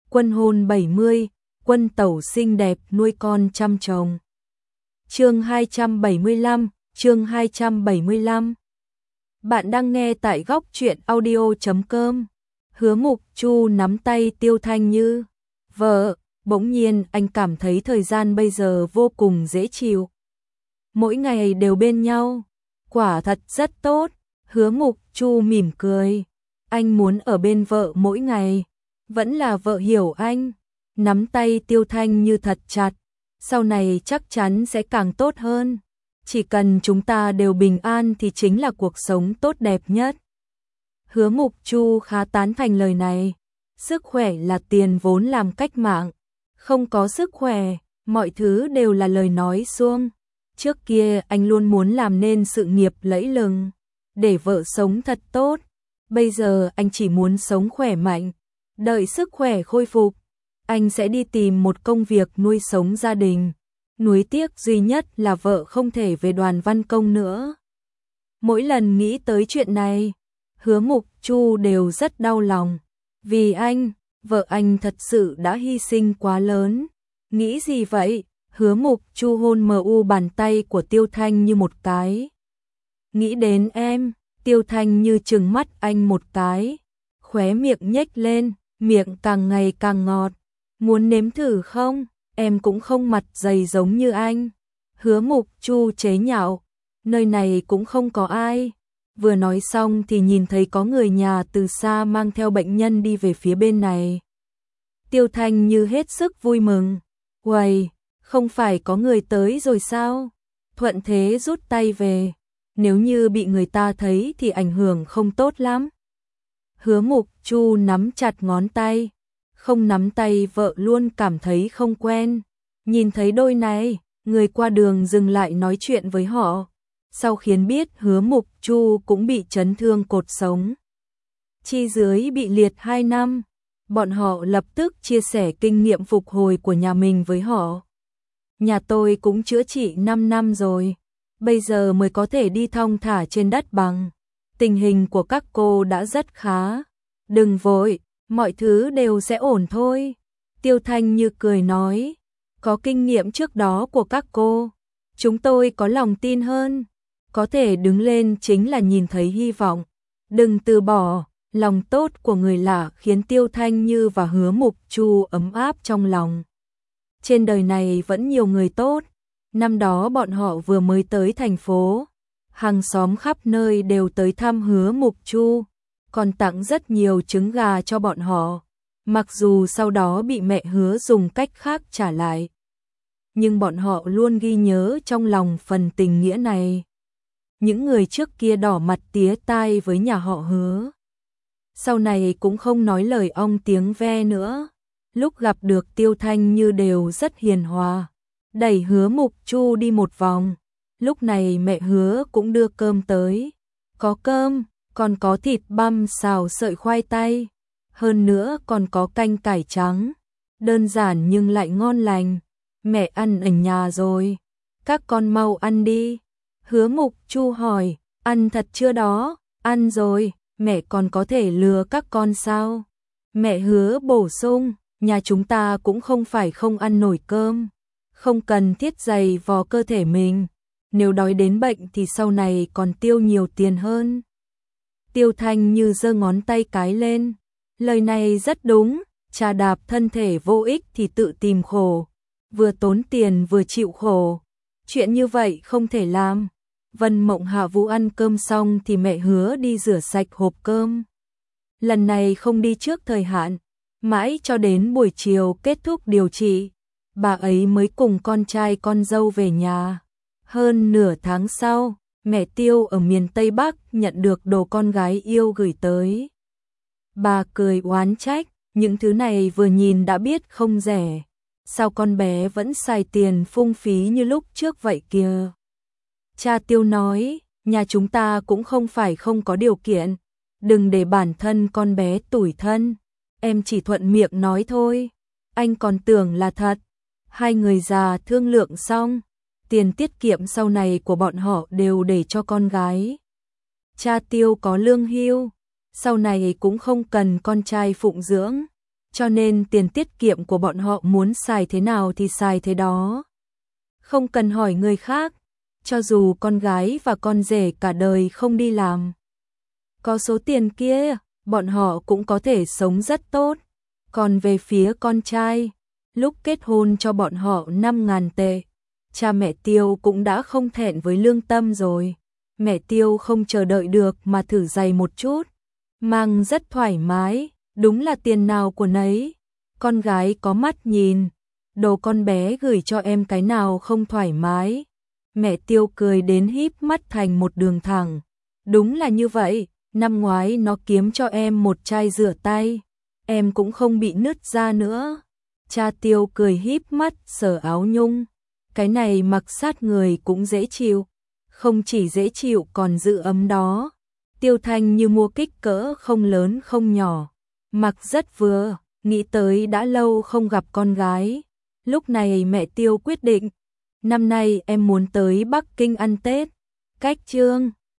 Quân hôn 70, quân tẩu xinh đẹp nuôi con chăm chồng. Chương 275, chương 275. Bạn đang nghe tại góc truyện audio.com. Hứa Mục Chu nắm tay Tiêu Thanh Như. Vợ, bỗng nhiên anh cảm thấy thời gian bây giờ vô cùng dễ chịu. Mỗi ngày đều bên nhau, quả thật rất tốt. Hứa Mục Chu mỉm cười. Anh muốn ở bên vợ mỗi ngày. Vẫn là vợ hiểu anh. Nắm tay Tiêu Thanh Như thật chặt. Sau này chắc chắn sẽ càng tốt hơn. Chỉ cần chúng ta đều bình an thì chính là cuộc sống tốt đẹp nhất. Hứa Mục Chu khá tán thành lời này. Sức khỏe là tiền vốn làm cách mạng. Không có sức khỏe, mọi thứ đều là lời nói suông. Trước kia anh luôn muốn làm nên sự nghiệp lẫy lừng, để vợ sống thật tốt. Bây giờ anh chỉ muốn sống khỏe mạnh. Đợi sức khỏe khôi phục, anh sẽ đi tìm một công việc nuôi sống gia đình. Nuối tiếc duy nhất là vợ không thể về Đoàn Văn Công nữa. Mỗi lần nghĩ tới chuyện này, Hứa Mục Chu đều rất đau lòng. Vì anh, vợ anh thật sự đã hy sinh quá lớn. Nghĩ gì vậy? Hứa Mục Chu hôn mu bàn tay của Tiêu Thanh Như một cái. Nghĩ đến em. Tiêu Thanh Như trừng mắt anh một cái. Khóe miệng nhếch lên, miệng càng ngày càng ngọt. Muốn nếm thử không? Em cũng không mặt dày giống như anh. Hứa Mục Chu chế nhạo. Nơi này cũng không có ai. Vừa nói xong thì nhìn thấy có người nhà từ xa mang theo bệnh nhân đi về phía bên này. Tiêu Thanh Như hết sức vui mừng. Uầy, không phải có người tới rồi sao? Thuận thế rút tay về. Nếu như bị người ta thấy thì ảnh hưởng không tốt lắm. Hứa Mục Chu nắm chặt ngón tay. Không nắm tay vợ luôn cảm thấy không quen. Nhìn thấy đôi này, người qua đường dừng lại nói chuyện với họ. Sau khiến biết Hứa Mục Chu cũng bị chấn thương cột sống. Chi dưới bị liệt 2 năm. Bọn họ lập tức chia sẻ kinh nghiệm phục hồi của nhà mình với họ. Nhà tôi cũng chữa trị 5 năm rồi. Bây giờ mới có thể đi thong thả trên đất bằng. Tình hình của các cô đã rất khá. Đừng vội, mọi thứ đều sẽ ổn thôi. Tiêu Thanh Như cười nói. Có kinh nghiệm trước đó của các cô, chúng tôi có lòng tin hơn. Có thể đứng lên chính là nhìn thấy hy vọng. Đừng từ bỏ. Lòng tốt của người lạ khiến Tiêu Thanh Như và Hứa Mục Chu ấm áp trong lòng. Trên đời này vẫn nhiều người tốt. Năm đó bọn họ vừa mới tới thành phố. Hàng xóm khắp nơi đều tới thăm Hứa Mục Chu. Còn tặng rất nhiều trứng gà cho bọn họ. Mặc dù sau đó bị mẹ Hứa dùng cách khác trả lại. Nhưng bọn họ luôn ghi nhớ trong lòng phần tình nghĩa này. Những người trước kia đỏ mặt tía tai với nhà họ Hứa. Sau này cũng không nói lời ong tiếng ve nữa. Lúc gặp được Tiêu Thanh Như đều rất hiền hòa. Đẩy Hứa Mục Chu đi một vòng. Lúc này mẹ Hứa cũng đưa cơm tới. Có cơm, còn có thịt băm xào sợi khoai tây. Hơn nữa còn có canh cải trắng. Đơn giản nhưng lại ngon lành. Mẹ ăn ở nhà rồi. Các con mau ăn đi. Hứa Mục Chu hỏi, ăn thật chưa đó? Ăn rồi, mẹ còn có thể lừa các con sao? Mẹ Hứa bổ sung, nhà chúng ta cũng không phải không ăn nổi cơm. Không cần thiết dày vò cơ thể mình. Nếu đói đến bệnh thì sau này còn tiêu nhiều tiền hơn. Tiêu Thanh Như giơ ngón tay cái lên. Lời này rất đúng. Trà đạp thân thể vô ích thì tự tìm khổ. Vừa tốn tiền vừa chịu khổ. Chuyện như vậy không thể làm. Vân Mộng Hạ Vũ ăn cơm xong thì mẹ Hứa đi rửa sạch hộp cơm. Lần này không đi trước thời hạn. Mãi cho đến buổi chiều kết thúc điều trị. Bà ấy mới cùng con trai con dâu về nhà. Hơn nửa tháng sau, mẹ Tiêu ở miền Tây Bắc nhận được đồ con gái yêu gửi tới. Bà cười oán trách, những thứ này vừa nhìn đã biết không rẻ. Sao con bé vẫn xài tiền phung phí như lúc trước vậy kìa? Cha Tiêu nói, nhà chúng ta cũng không phải không có điều kiện. Đừng để bản thân con bé tủi thân. Em chỉ thuận miệng nói thôi. Anh còn tưởng là thật. Hai người già thương lượng xong. Tiền tiết kiệm sau này của bọn họ đều để cho con gái. Cha Tiêu có lương hưu. Sau này cũng không cần con trai phụng dưỡng. cho nên tiền tiết kiệm của bọn họ muốn xài thế nào thì xài thế đó. Không cần hỏi người khác, cho dù con gái và con rể cả đời không đi làm. Có số tiền kia, bọn họ cũng có thể sống rất tốt. Còn về phía con trai, lúc kết hôn cho bọn họ 5.000 tệ, cha mẹ Tiêu cũng đã không thẹn với lương tâm rồi. Mẹ Tiêu không chờ đợi được mà thử giày một chút, mang rất thoải mái, đúng là tiền nào của nấy. Con gái có mắt nhìn, đồ con bé gửi cho em cái nào không thoải mái. Mẹ Tiêu cười đến híp mắt thành một đường thẳng. Đúng là như vậy, năm ngoái nó kiếm cho em một chai rửa tay, em cũng không bị nứt da nữa. Cha Tiêu cười híp mắt sờ áo Nhung. Cái này mặc sát người cũng dễ chịu, không chỉ dễ chịu còn giữ ấm đó. Tiêu Thanh như mua kích cỡ không lớn không nhỏ, mặc rất vừa, nghĩ tới đã lâu không gặp con gái. Lúc này mẹ Tiêu quyết định, năm nay em muốn tới Bắc Kinh ăn Tết. Cách Trương